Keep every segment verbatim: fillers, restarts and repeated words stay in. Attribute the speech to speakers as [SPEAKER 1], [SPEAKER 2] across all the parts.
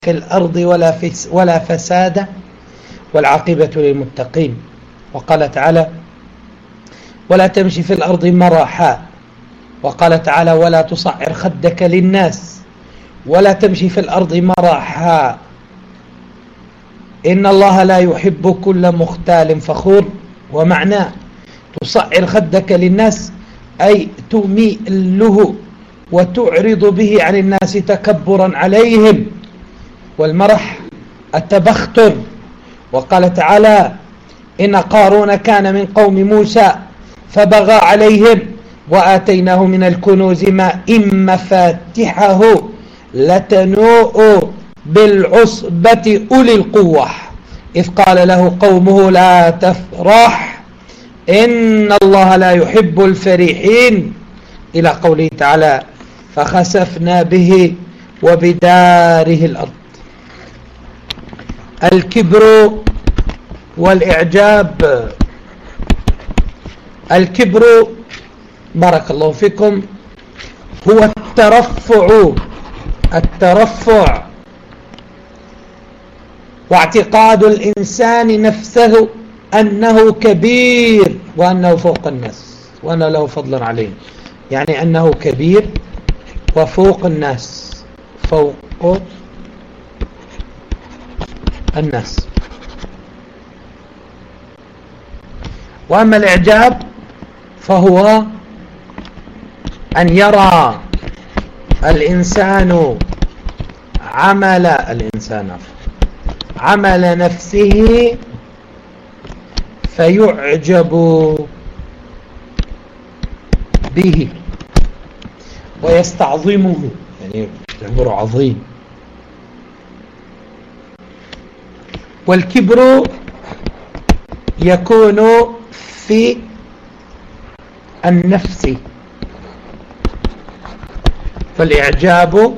[SPEAKER 1] في الأرض ولا, ولا فساد والعاقبة للمتقين. وقال تعالى ولا تمشي في الأرض مرحا. وقال تعالى ولا تصعر خدك للناس ولا تمشي في الأرض مرحا إن الله لا يحب كل مختال فخور. ومعناه تصعر خدك للناس أي تميله وتعرض به عن الناس تكبرا عليهم، والمرح التبختر. وقال تعالى إن قارون كان من قوم موسى فبغى عليهم وآتيناه من الكنوز ما إن مفاتحه لتنوء بالعصبة أولي القوة إذ قال له قومه لا تفرح إن الله لا يحب الفرحين، إلى قوله تعالى فخسفنا به وبداره الأرض. الكبر والإعجاب. الكبر بارك الله فيكم هو الترفع الترفع واعتقاد الإنسان نفسه أنه كبير وأنه فوق الناس وأن له فضل عليهم، يعني أنه كبير وفوق الناس فوق الناس. وأما الإعجاب فهو أن يرى الإنسان عمل الإنسان عمل نفسه فيعجب به ويستعظمه، يعني يعتبره عظيم. والكبر يكون في النفس، فالإعجاب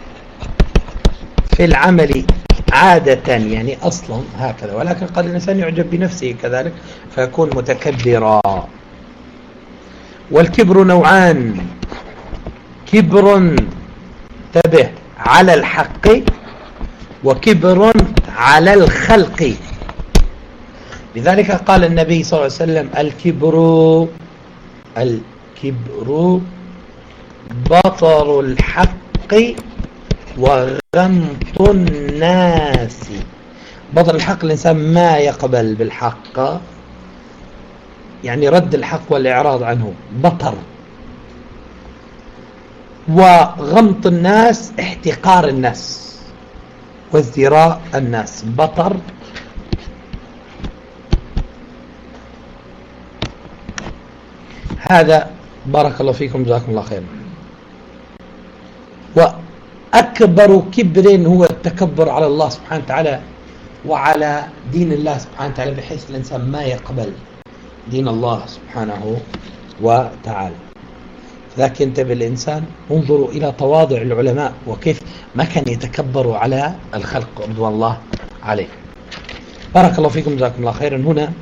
[SPEAKER 1] في العمل عادة، يعني أصلا هكذا، ولكن قد الإنسان يعجب بنفسه كذلك فيكون متكبرا. والكبر نوعان: كبر انتبه على الحق وكبر على الخلق. لذلك قال النبي صلى الله عليه وسلم الكبر الكبر بطر الحق وغمط الناس. بطر الحق الإنسان ما يقبل بالحق، يعني رد الحق والإعراض عنه بطر. وغمط الناس احتقار الناس وازدراء الناس. بطر هذا بارك الله فيكم جزاكم الله خيرا. وأكبر كبر هو التكبر على الله سبحانه وتعالى وعلى دين الله سبحانه وتعالى، بحيث الإنسان ما يقبل دين الله سبحانه وتعالى. لكن انتبه الإنسان، انظروا إلى تواضع العلماء وكيف ما كان يتكبروا على الخلق رضوان الله عليه. بارك الله فيكم جزاكم الله خيرا. هنا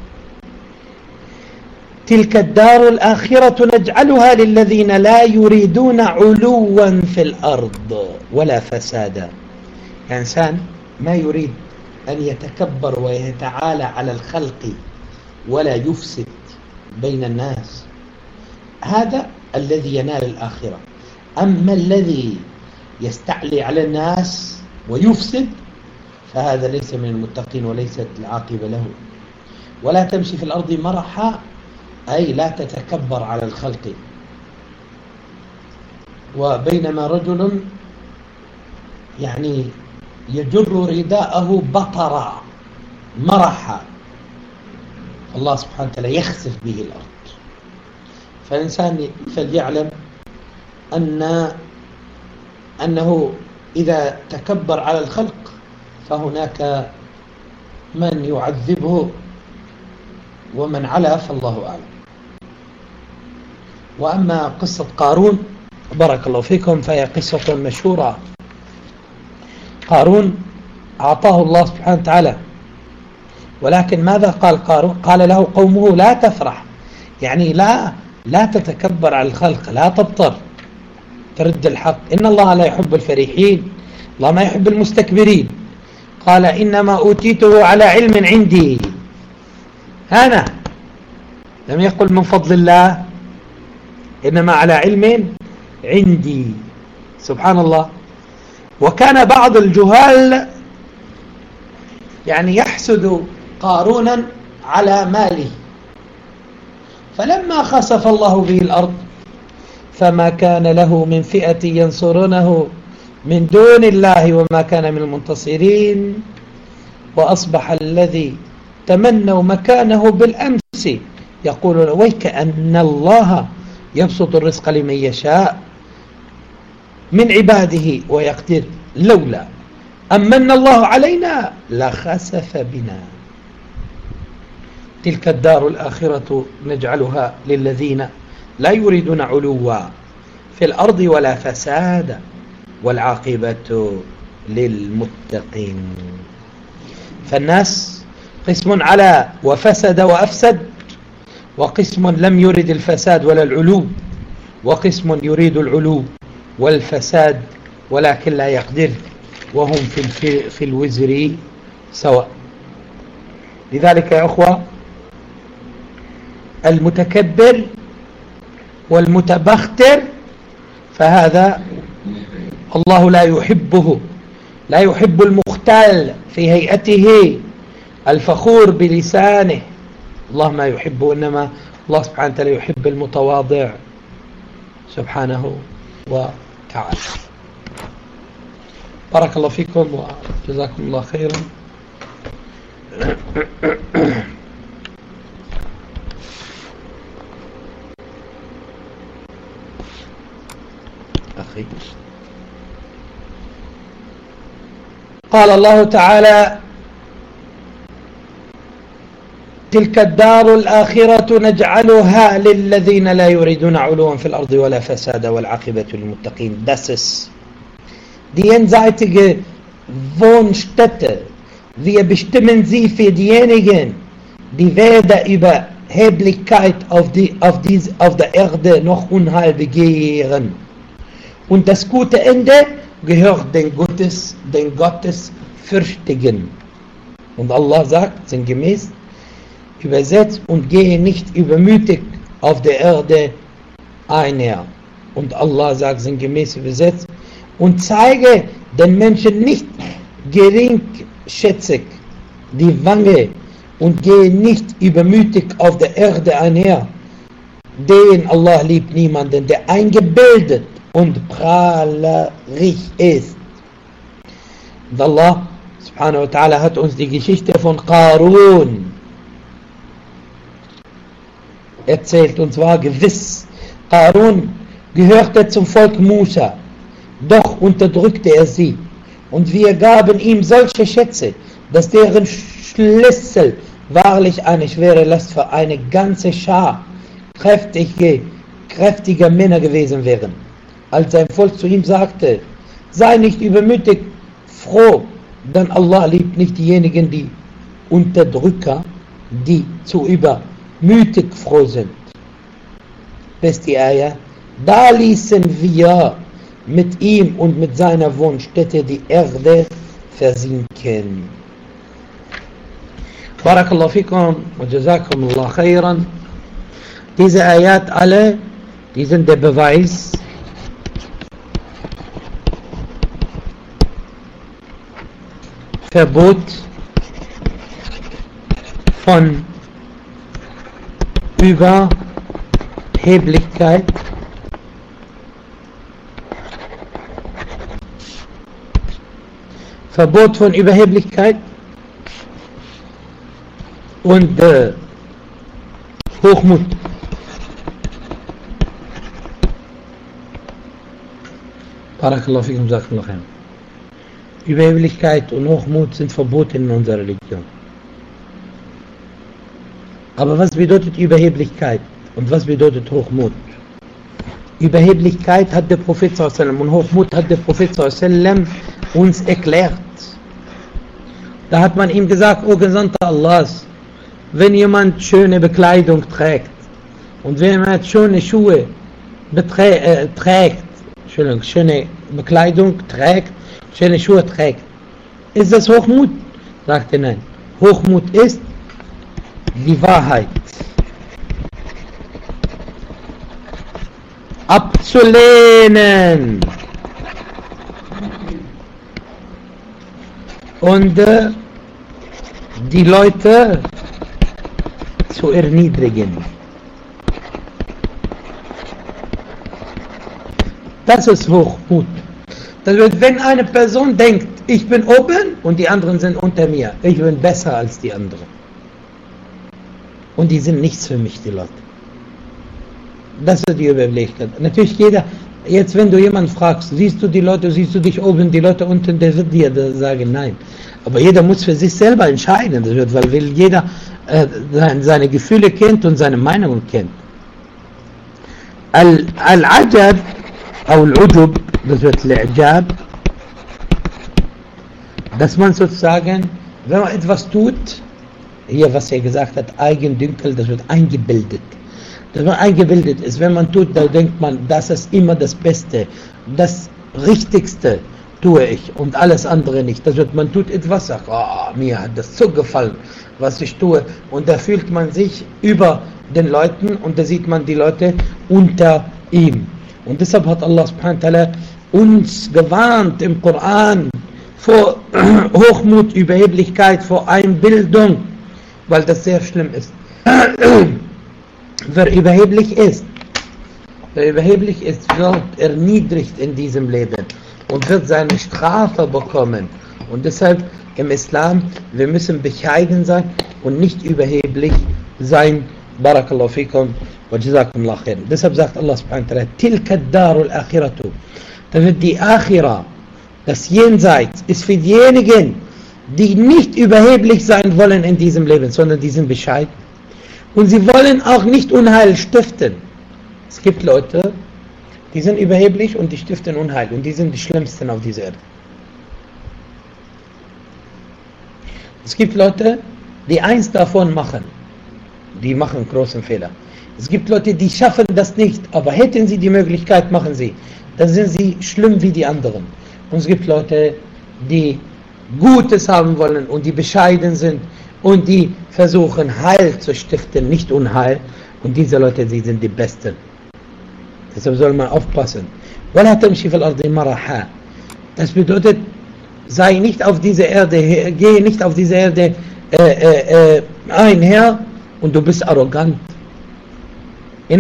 [SPEAKER 1] تلك الدار الآخرة نجعلها للذين لا يريدون علوا في الأرض ولا فسادا. الإنسان ما يريد أن يتكبر ويتعالى على الخلق ولا يفسد بين الناس، هذا الذي ينال الآخرة. أما الذي يستعلي على الناس ويفسد فهذا ليس من المتقين وليست العاقبة له. ولا تمشي في الأرض مرحا أي لا تتكبر على الخلق. وبينما رجل يعني يجر رداءه بطرا مرحا، الله سبحانه وتعالى يخسف به الأرض. فالإنسان فليعلم أن أنه إذا تكبر على الخلق فهناك من يعذبه ومن علا فالله أعلم. وأما قصة قارون بارك الله فيكم فهي قصة مشهورة. قارون أعطاه الله سبحانه وتعالى، ولكن ماذا قال قارون؟ قال له قومه لا تفرح، يعني لا لا تتكبر على الخلق، لا تبطر، ترد الحق. إن الله لا يحب الفرحين، الله ما يحب المستكبرين. قال إنما أوتيته على علم عندي. أنا لم يقل من فضل الله، إنما على علم عندي. سبحان الله. وكان بعض الجهال يعني يحسد قارونا على ماله، فلما خسف الله به الأرض فما كان له من فئة ينصرونه من دون الله وما كان من المنتصرين، وأصبح الذي تمنوا مكانه بالأمس يقولون ويك أن الله يبسط الرزق لمن يشاء من عباده ويقدر لولا أمن الله علينا لخسف بنا. تلك الدار الآخرة نجعلها للذين لا يريدون علوا في الأرض ولا فسادا والعاقبة للمتقين. فالناس قسم على وفسد وأفسد، وقسم لم يرد الفساد ولا العلو، وقسم يريد العلو والفساد ولكن لا يقدر، وهم في, في الوزر سواء. لذلك يا أخوة المتكبر والمتبختر فهذا الله لا يحبه، لا يحب المختال في هيئته الفخور بلسانه، الله ما يحبه، إنما الله سبحانه وتعالى يحب المتواضع سبحانه وتعالى. بارك الله فيكم وجزاكم الله خيرا. أخي قال الله تعالى تلك الدار الآخرة نجعلها للذين لا يريدون علوا في الأرض ولا فسادا والعاقبة للمتقين. Das ist die jenseitige Wohnstätte. Wir bestimmen sie für diejenigen, die weder Überheblichkeit auf, die, auf, dies, auf der Erde noch Unheil begehren. Und das gute Ende gehört den Gottes, den Gottesfürchtigen. Und Allah sagt sinngemäß übersetzt, und gehe nicht übermütig auf der Erde einher. Und Allah sagt sinngemäß übersetzt, und zeige den Menschen nicht geringschätzig die Wange und gehe nicht übermütig auf der Erde einher. Den Allah liebt niemanden, der eingebildet und prahlerig ist. Und Allah subhanahu wa ta'ala hat uns die Geschichte von Qarun erzählt, und zwar gewiss. Qarun gehörte zum Volk Musa, doch unterdrückte er sie, und wir gaben ihm solche Schätze, dass deren Schlüssel wahrlich eine schwere Last für eine ganze Schar kräftige, kräftiger Männer gewesen wären. Als sein Volk zu ihm sagte, sei nicht übermütig froh, denn Allah liebt nicht diejenigen, die Unterdrücker, die zu übermütig froh sind. Bis die Eier, da ließen wir mit ihm und mit seiner Wohnstätte die Erde versinken. Barakallahu fikum wa jazakum Allah khairan. Diese Ayat alle, die sind der Beweis, Verbot von Überheblichkeit, Verbot von Überheblichkeit und äh, Hochmut. Barakallahu fikum, jazakumullah khairan. Überheblichkeit und Hochmut sind verboten in unserer Religion. Aber was bedeutet Überheblichkeit und was bedeutet Hochmut? Überheblichkeit hat der Prophet sallallahu alaihi wasallam und Hochmut hat der Prophet sallallahu alaihi wasallam uns erklärt. Da hat man ihm gesagt, o Gesandter Allahs, wenn jemand schöne Bekleidung trägt und wenn jemand schöne Schuhe beträ- äh, trägt, Entschuldigung, schöne Bekleidung trägt schöne Schuhe trägt. Ist das Hochmut? Sagt er nein. Hochmut ist die Wahrheit abzulehnen und äh, die Leute zu erniedrigen. Das ist Hochmut. Das wird, wenn eine Person denkt, ich bin oben und die anderen sind unter mir, ich bin besser als die anderen. Und die sind nichts für mich, die Leute. Das ist die Überlegenheit. Natürlich jeder, jetzt wenn du jemanden fragst, siehst du die Leute, siehst du dich oben, die Leute unten, der wird dir sagen nein. Aber jeder muss für sich selber entscheiden, das wird, weil jeder äh, seine Gefühle kennt und seine Meinung kennt. Al-Ajab, Al-Ujub, das wird Al-Ajab, dass man sozusagen, wenn man etwas tut, hier was er gesagt hat, Eigendünkel, das wird eingebildet. Dass man eingebildet ist, wenn man tut, da denkt man, das ist immer das Beste, das Richtigste tue ich und alles andere nicht. Das wird, man tut etwas, sagt, oh, mir hat das so gefallen, was ich tue, und da fühlt man sich über den Leuten und da sieht man die Leute unter ihm. Und deshalb hat Allah subhanahu wa ta'ala uns gewarnt im Koran vor Hochmut, Überheblichkeit, vor Einbildung, weil das sehr schlimm ist. Wer überheblich ist, wer überheblich ist, wird erniedrigt in diesem Leben und wird seine Strafe bekommen. Und deshalb im Islam, wir müssen bescheiden sein und nicht überheblich sein. Barakallahu fikum wa jazakumullahu khair. Deshalb sagt Allah subhanahu wa ta'ala, tilka ad-darul akhiratu. Da wird die Akhira, das Jenseits, ist für diejenigen, die nicht überheblich sein wollen in diesem Leben, sondern die sind bescheiden. Und sie wollen auch nicht Unheil stiften. Es gibt Leute, die sind überheblich und die stiften Unheil. Und die sind die Schlimmsten auf dieser Erde. Es gibt Leute, die eins davon machen. Die machen großen Fehler. Es gibt Leute, die schaffen das nicht. Aber hätten sie die Möglichkeit, machen sie. Dann sind sie schlimm wie die anderen. Und es gibt Leute, die Gutes haben wollen und die bescheiden sind. Und die versuchen Heil zu stiften, nicht Unheil. Und diese Leute, die sind die Besten. Deshalb soll man aufpassen. Das bedeutet, sei nicht auf diese Erde, gehe nicht auf diese Erde äh, äh, äh, einher und du bist arrogant. Du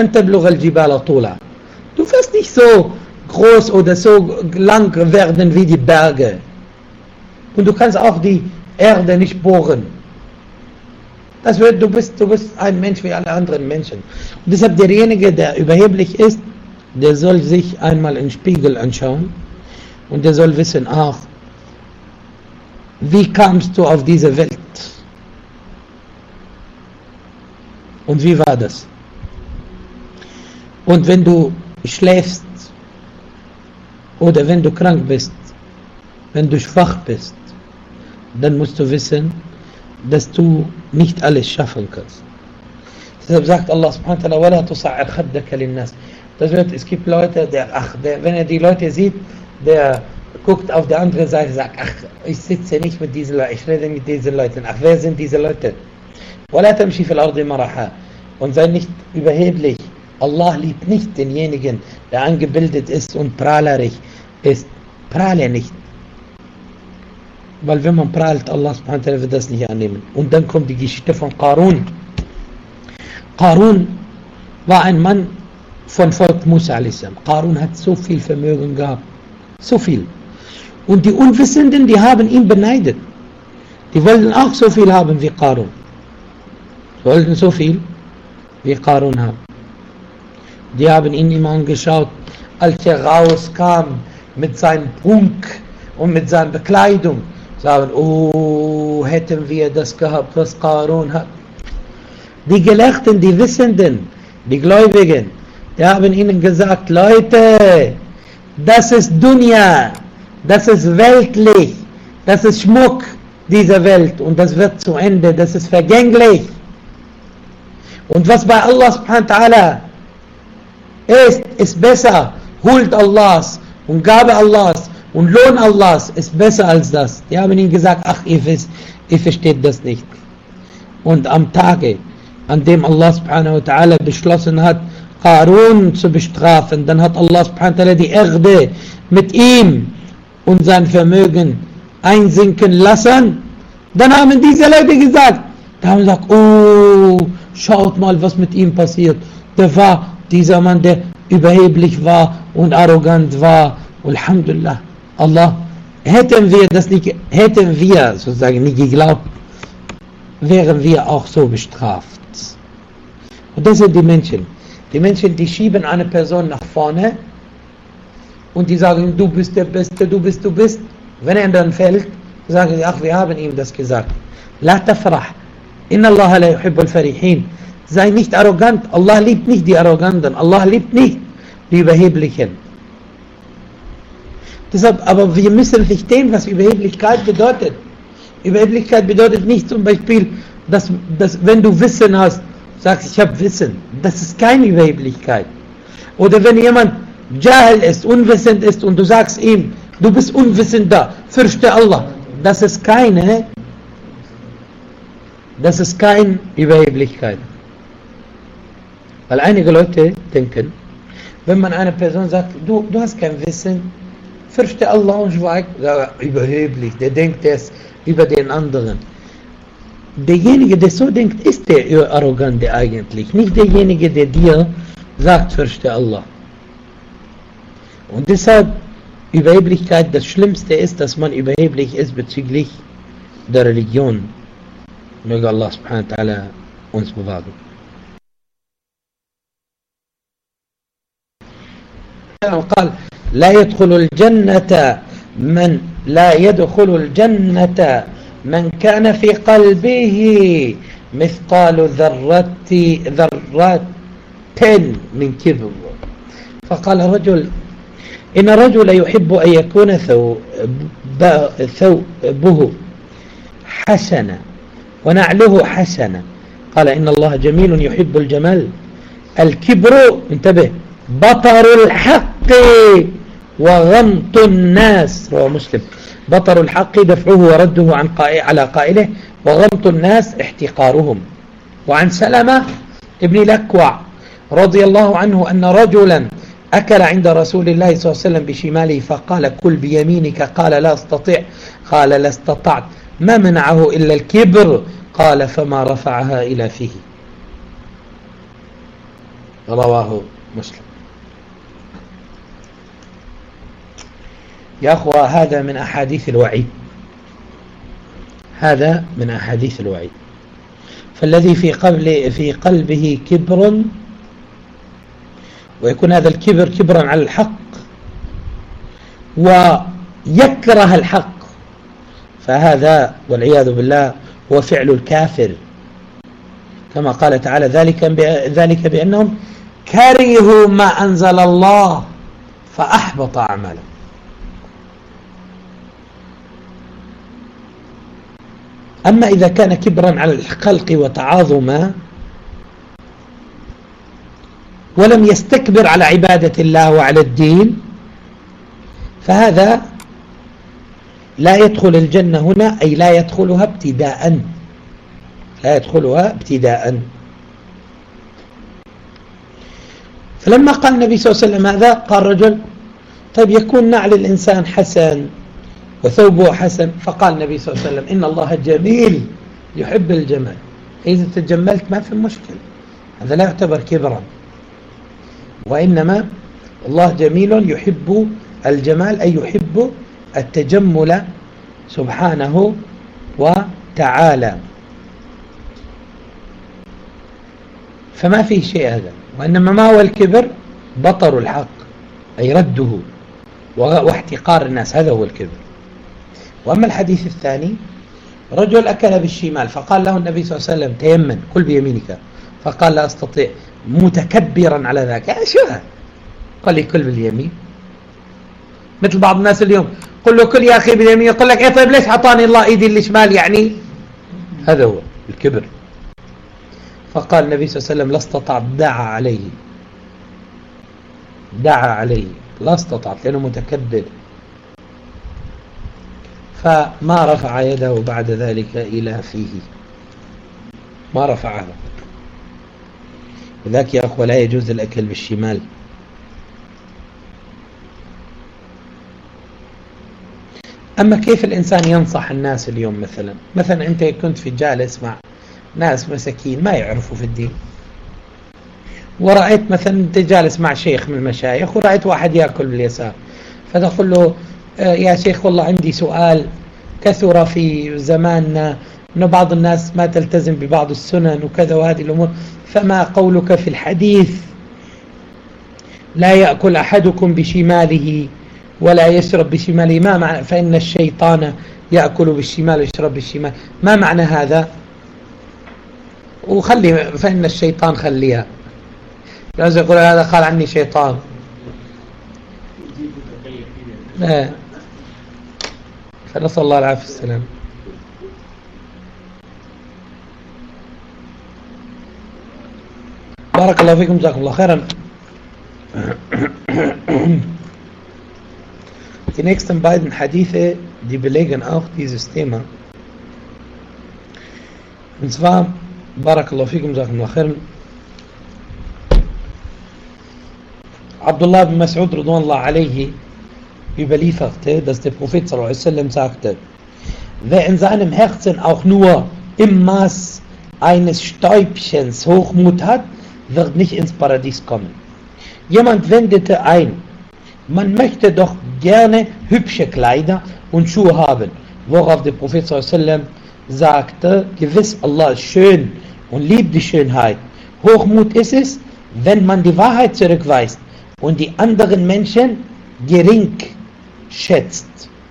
[SPEAKER 1] wirst nicht so groß oder so lang werden wie die Berge. Und du kannst auch die Erde nicht bohren. Das wird, du bist, du bist ein Mensch wie alle anderen Menschen. Und deshalb derjenige, der überheblich ist, der soll sich einmal in den Spiegel anschauen und der soll wissen, ach, wie kamst du auf diese Welt? Und wie war das? Und wenn du schläfst oder wenn du krank bist, wenn du schwach bist, dann musst du wissen, dass du nicht alles schaffen kannst. Deshalb sagt Allah subhanahu wa ta'ala, وَلَا تُصَعِّرْ خَدَّكَ لِلنَّاسِ. Das wird, es gibt Leute, der, ach, der, wenn er die Leute sieht, der guckt auf der anderen Seite und sagt, ach, ich sitze nicht mit diesen Leuten, ich rede mit diesen Leuten, ach, wer sind diese Leute? وَلَا تَمْشِي فِي الْأَرْضِ مَرَحًا. Und sei nicht überheblich. Allah liebt nicht denjenigen, der angebildet ist und prahlerig ist. Prahle nicht. Weil wenn man prahlt, Allah subhanahu wa ta'ala wird das nicht annehmen. Und dann kommt die Geschichte von Qarun. Qarun war ein Mann von Volk Musa a.s. Qarun hat so viel Vermögen gehabt. So viel. Und die Unwissenden, die haben ihn beneidet. Die wollten auch so viel haben wie Qarun. Die wollten so viel wie Qarun haben. Die haben ihn immer angeschaut, als er rauskam mit seinem Prunk und mit seiner Bekleidung. Sagen, oh, hätten wir das gehabt, was Qarun hat. Die Gelehrten, die Wissenden, die Gläubigen, die haben ihnen gesagt, Leute, das ist Dunya, das ist weltlich, das ist Schmuck dieser Welt und das wird zu Ende, das ist vergänglich. Und was bei Allah subhanahu wa ta'ala ist, ist besser, Huld Allahs und Gabe Allahs Und Lohn Allahs ist besser als das. Die haben ihm gesagt, ach, ihr, wisst, ihr versteht das nicht. Und am Tage, an dem Allah subhanahu wa ta'ala beschlossen hat, Qarun zu bestrafen, dann hat Allah subhanahu wa ta'ala die Erde mit ihm und sein Vermögen einsinken lassen. Dann haben diese Leute gesagt, da haben gesagt, oh, schaut mal, was mit ihm passiert. Der war dieser Mann, der überheblich war und arrogant war. Alhamdulillah, Allah, hätten wir das nicht, hätten wir sozusagen nicht geglaubt, wären wir auch so bestraft. Und das sind die Menschen. Die Menschen, die schieben eine Person nach vorne und die sagen, du bist der Beste, du bist, du bist. Wenn er dann fällt, sagen sie, ach, wir haben ihm das gesagt. La tafrah, inna Allah la yuhibbul farihin. Sei nicht arrogant, Allah liebt nicht die Arroganten, Allah liebt nicht die Überheblichen. Deshalb, aber wir müssen verstehen, was Überheblichkeit bedeutet. Überheblichkeit bedeutet nicht zum Beispiel, dass, dass wenn du Wissen hast, sagst, ich habe Wissen. Das ist keine Überheblichkeit. Oder wenn jemand Jahil ist, unwissend ist und du sagst ihm, du bist unwissender, fürchte Allah. Das ist keine, das ist keine Überheblichkeit. Weil einige Leute denken, wenn man einer Person sagt, du, du hast kein Wissen, fürchte Allah und schweigt, überheblich, der denkt es über den anderen. Derjenige, der so denkt, ist der Arrogante eigentlich, nicht derjenige, der dir sagt, fürchte Allah. Und deshalb, Überheblichkeit, das Schlimmste ist, dass man überheblich ist bezüglich der Religion. Möge Allah subhanahu wa ta'ala uns bewahren. قال لا يدخل الجنة من لا يدخل الجنة من كان في قلبه مثقال ذرة ذرة من كبر. فقال رجل إن الرجل يحب أن يكون ثوبه حسنا ونعله حسنا. قال إن الله جميل يحب الجمال. الكبر انتبه بطر الحق وغمط الناس. رواه مسلم. بطر الحق دفعه ورده عن قائل على قائله وغمط الناس احتقارهم. وعن سلمة ابن الأكوع رضي الله عنه أن رجلا أكل عند رسول الله صلى الله عليه وسلم بشماله فقال كل بيمينك. قال لا أستطيع. قال لا استطعت. ما منعه إلا الكبر. قال فما رفعها إلى فيه. رواه مسلم. يا أخوة هذا من أحاديث الوعيد. هذا من أحاديث الوعيد. فالذي في قبل في قلبه كبر ويكون هذا الكبر كبرا على الحق ويكره الحق فهذا والعياذ بالله هو فعل الكافر كما قال تعالى ذلك ذلك بأنهم كرهوا ما أنزل الله فأحبط أعمالهم. أما إذا كان كبرا على الخلق وتعاظما ولم يستكبر على عبادة الله وعلى الدين فهذا لا يدخل الجنة هنا أي لا يدخلها ابتداء لا يدخلها ابتداء. فلما قال النبي صلى الله عليه وسلم هذا قال رجل طيب يكون نعل الإنسان حسن وثوبه حسن. فقال النبي صلى الله عليه وسلم إن الله جميل يحب الجمال. إذا تجملت ما في مشكلة هذا لا يعتبر كبرا وإنما الله جميل يحب الجمال أي يحب التجمل سبحانه وتعالى. فما فيه شيء هذا. وإنما ما هو الكبر بطر الحق أي رده واحتقار الناس هذا هو الكبر. وأما الحديث الثاني رجل أكل بالشمال فقال له النبي صلى الله عليه وسلم تيمن كل بيمينك. فقال لا أستطيع متكبرا على ذاك. شو هذا؟ قال لي كل باليمين. مثل بعض الناس اليوم قل له كل يا أخي باليمين يقول لك إيه طيب ليش عطاني الله إيدي الشمال يعني. هذا هو الكبر. فقال النبي صلى الله عليه وسلم لا استطعت دعا عليه دعا عليه لا استطعت لأنه متكبر. فما رفع يده بعد ذلك إلى فيه، ما رفعها. لذلك يا أخوة لا يجوز الأكل بالشمال. أما كيف الإنسان ينصح الناس اليوم؟ مثلا مثلا أنت كنت في جالس مع ناس مساكين ما يعرفوا في الدين، ورأيت مثلا أنت جالس مع شيخ من المشايخ ورأيت واحد يأكل باليسار، فتقول له يا شيخ والله عندي سؤال، كثر في زماننا أن بعض الناس ما تلتزم ببعض السنن وكذا وهذه الأمور، فما قولك في الحديث لا يأكل أحدكم بشماله ولا يشرب بشماله، ما معنى فإن الشيطان يأكل بالشمال ويشرب بالشمال، ما معنى هذا؟ وخلي فإن الشيطان خليها، لازم يقول هذا قال عني شيطان. لا، فنسأل الله العافية والسلام. بارك الله فيكم، جزاكم الله خيرا. Die nächsten beiden Hadithe, die belegen auch dieses Thema. Und zwar, Barakallahu fikum, Jazakumullah khairan. Abdullah bin Mas'ud radhiyallahu alayhi überlieferte, dass der Prophet sallallahu alaihi wasallam sagte: Wer in seinem Herzen auch nur im Maß eines Stäubchens Hochmut hat, wird nicht ins Paradies kommen. Jemand wendete ein: Man möchte doch gerne hübsche Kleider und Schuhe haben, worauf der Prophet sallallahu alaihi wasallam sagte: Gewiss, Allah ist schön und liebt die Schönheit. Hochmut ist es, wenn man die Wahrheit zurückweist und die anderen Menschen gering schätzt.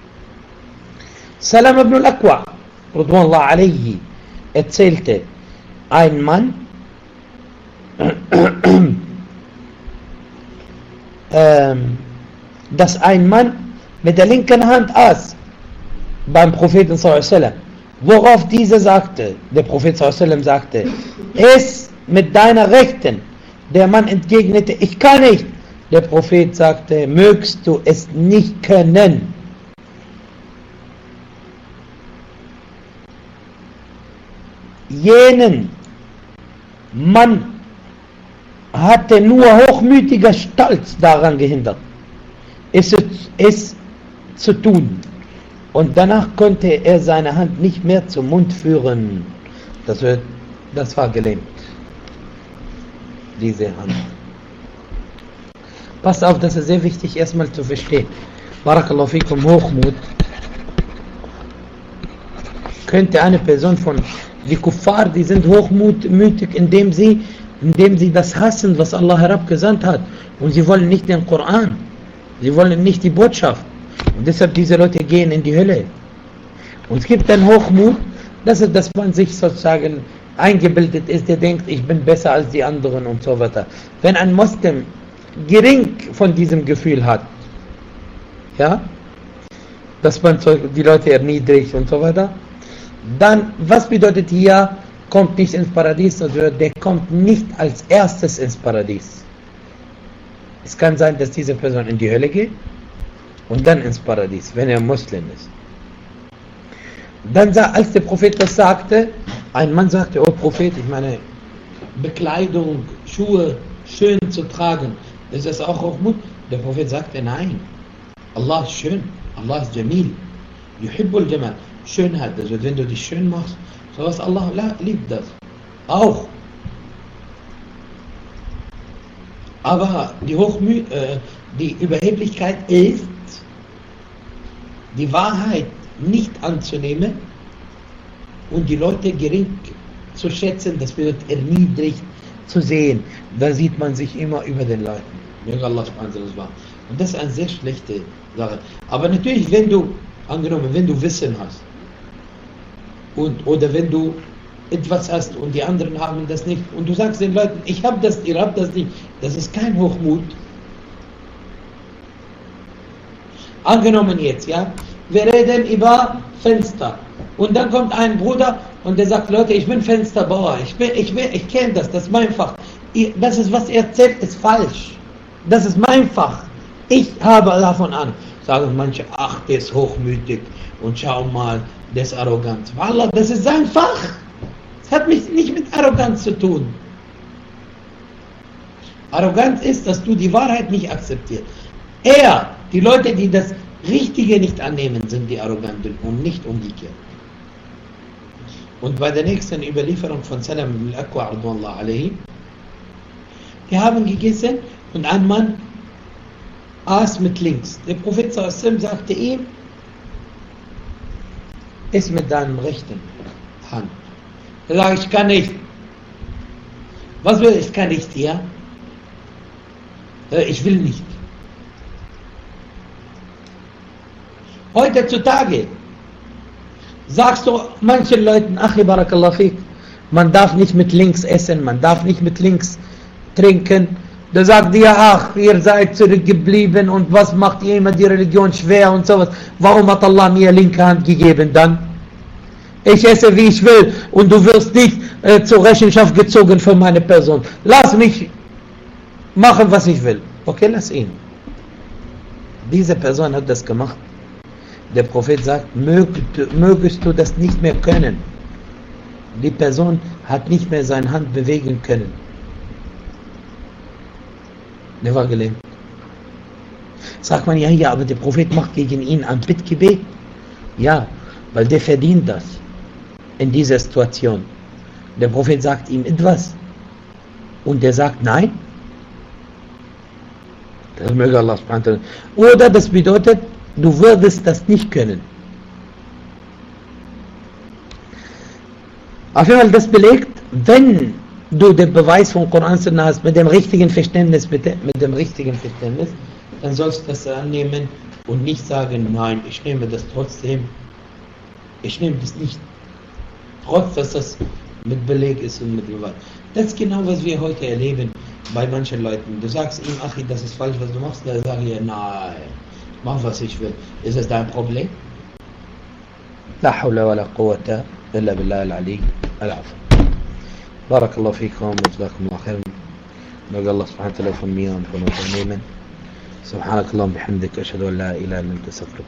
[SPEAKER 1] Salam ibn al-Aqwa radhiyallahu alayhi erzählte, ein Mann ähm, dass ein Mann mit der linken Hand aß beim Propheten sallallahu alaihi wasallam, worauf dieser sagte, der Prophet sallallahu alaihi wasallam sagte: Iss mit deiner Rechten. Der Mann entgegnete: Ich kann nicht. Der Prophet sagte: Mögst du es nicht können? Jenen Mann hatte nur hochmütiger Stolz daran gehindert, es, es zu tun. Und danach konnte er seine Hand nicht mehr zum Mund führen. Das, wird, das war gelähmt, diese Hand. Passt auf, das ist sehr wichtig erstmal zu verstehen. Barakallahu fikum, Hochmut könnte eine Person von, die Kuffar, die sind hochmütig, indem sie, indem sie das hassen, was Allah herabgesandt hat. Und sie wollen nicht den Koran. Sie wollen nicht die Botschaft. Und deshalb diese Leute gehen in die Hölle. Und es gibt einen Hochmut, das ist, dass man sich sozusagen eingebildet ist, der denkt, ich bin besser als die anderen und so weiter. Wenn ein Muslim gering von diesem Gefühl hat, ja, dass man die Leute erniedrigt und so weiter, dann, was bedeutet hier, kommt nicht ins Paradies, also der kommt nicht als erstes ins Paradies. Es kann sein, dass diese Person in die Hölle geht und dann ins Paradies, wenn er Muslim ist. Dann, als der Prophet das sagte, ein Mann sagte: Oh Prophet, ich meine, Bekleidung, Schuhe schön zu tragen, ist das auch Hochmut? Der Prophet sagte: Nein, Allah ist schön, Allah ist Jamil, Yuhibbul Jamal, Schönheit, also wenn du dich schön machst, so was, Allah liebt das auch. Aber die, Hochmü äh, die Überheblichkeit ist, die Wahrheit nicht anzunehmen und die Leute gering zu schätzen, das wird erniedrigt zu sehen. Da sieht man sich immer über den Leuten. Und das ist eine sehr schlechte Sache. Aber natürlich, wenn du, angenommen, wenn du Wissen hast, und, oder wenn du etwas hast und die anderen haben das nicht, und du sagst den Leuten, ich habe das, ihr habt das nicht, das ist kein Hochmut. Angenommen jetzt, ja, wir reden über Fenster und dann kommt ein Bruder und der sagt: Leute, ich bin Fensterbauer, ich bin, ich bin, ich kenne das, das ist mein Fach. Das ist, was er erzählt, ist falsch. Das ist mein Fach. Ich habe davon an. Sagen manche: Ach, der ist hochmütig und schau mal, der ist arrogant. Wallah, das ist sein Fach. Das hat mich nicht mit Arroganz zu tun. Arroganz ist, dass du die Wahrheit nicht akzeptierst. Er, die Leute, die das Richtige nicht annehmen, sind die Arroganten und nicht umgekehrt. Und bei der nächsten Überlieferung von Salam ibn al-Akwa, die haben gegessen und ein Mann aß mit links. Der Prophet sagte ihm, iss mit deinem rechten Hand. Er sagt, ich kann nicht. Was will ich? Kann nicht, ja? Ich will nicht. Heutzutage sagst du manchen Leuten, Achi barakallah fik, man darf nicht mit links essen, man darf nicht mit links trinken. Da sagt dir, ach, ihr seid zurückgeblieben und was macht ihr immer die Religion schwer und sowas. Warum hat Allah mir linke Hand gegeben dann? Ich esse wie ich will und du wirst nicht äh, zur Rechenschaft gezogen für meine Person. Lass mich machen, was ich will. Okay, lass ihn. Diese Person hat das gemacht. Der Prophet sagt, mögest, mögest du das nicht mehr können. Die Person hat nicht mehr seine Hand bewegen können. Der war gelähmt. Sagt man, ja, ja, aber der Prophet macht gegen ihn ein Bittgebet. Ja, weil der verdient das in dieser Situation. Der Prophet sagt ihm etwas und der sagt nein. Das möge Allah subhanahu wa ta'ala. Oder das bedeutet, du würdest das nicht können. Auf jeden Fall das belegt, wenn du den Beweis vom Koran Sunnah hast, mit dem richtigen Verständnis, mit dem, mit dem richtigen Verständnis, dann sollst du das annehmen und nicht sagen, nein, ich nehme das trotzdem, ich nehme das nicht, trotz dass das mit Beleg ist und mit Beweis. Das ist genau, was wir heute erleben bei manchen Leuten. Du sagst ihm, Achi, das ist falsch, was du machst, dann sagen wir, nein, mach was ich will. Ist das dein Problem? La hawla wa la quwwata illa billah al-ali al-'azim. بارك الله فيكم وجزاكم الله خيرا. نرجو الله سبحانه وتعالى يفهم مياه ونفهم وتعليما. سبحانك اللهم بحمدك أشهد أن لا إله إلا أنت أستغفرك.